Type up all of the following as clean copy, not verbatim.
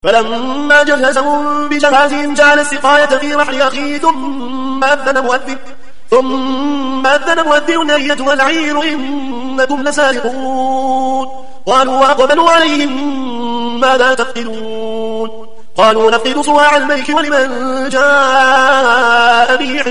فلما جهزهم بجهازهم جعل السقاية في رحل أخيه ثم أذن مؤذن أيتها العير إنكم لسارقون. قالوا وأقبلوا عليهم ماذا تفقدون؟ قالوا نفقد صواع الملك ولمن جاء به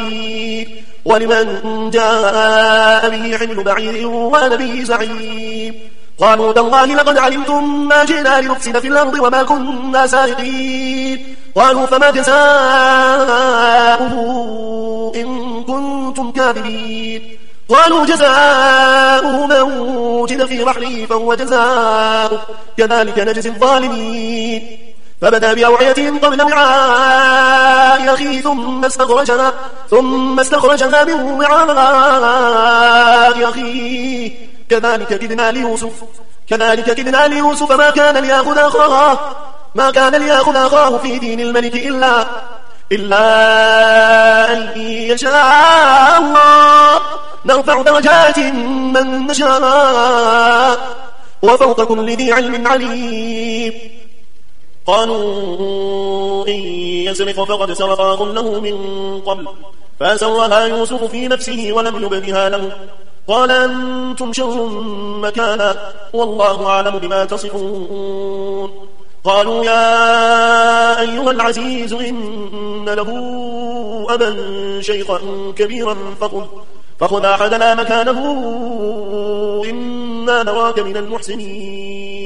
حمل بعير وأنا به زعيم. قالوا تالله لقد علمتم ما جئنا لنفسد في الأرض وما كنا سارقين. قالوا فما جزاؤه إن كنتم كاذبين؟ قالوا جزاؤه من وجد في رحله فهو جزاؤه كذلك نجزي الظالمين. فبدأ بأوعيتهم قبل وعاء أخيه ثم استخرجها من وعاء أخيه كذلك كدنا ليوسف ما كان ليأخذ أخاه في دين الملك إلا أن يشاء الله نرفع درجات من نشاء وفوق كل ذي علم عليم. قالوا إن يسرق فقد سرق أخ له من قبل فأسرها يوسف في نفسه ولم يبدها له. قال أنتم شر مكانا والله أعلم بما تصفون. قالوا يا أيها العزيز إن له أبا شيخا كبيرا فخذ أحدنا مكانه إنا نراك من المحسنين.